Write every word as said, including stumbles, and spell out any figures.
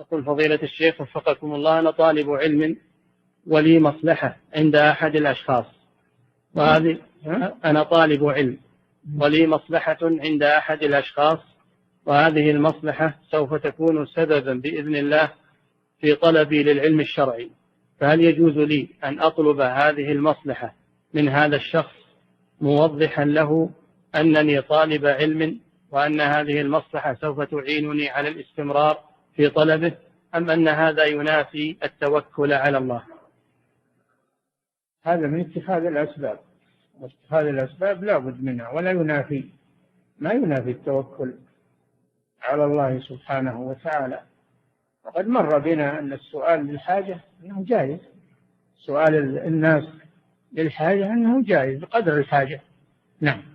يقول فضيلة الشيخ وفقكم الله، أنا طالب علم ولي مصلحة عند أحد الأشخاص، وهذه أنا طالب علم ولي مصلحة عند أحد الأشخاص، وهذه المصلحة سوف تكون سببا بإذن الله في طلبي للعلم الشرعي، فهل يجوز لي أن أطلب هذه المصلحة من هذا الشخص موضحا له أنني طالب علم وأن هذه المصلحة سوف تعينني على الاستمرار في طلبه، أم أن هذا ينافي التوكل على الله؟ هذا من اتخاذ الأسباب، واتخاذ الأسباب لا بد منها، ولا ينافي ما ينافي التوكل على الله سبحانه وتعالى. وقد مر بنا أن السؤال للحاجة أنه جائز، سؤال الناس للحاجة أنه جائز بقدر الحاجة. نعم.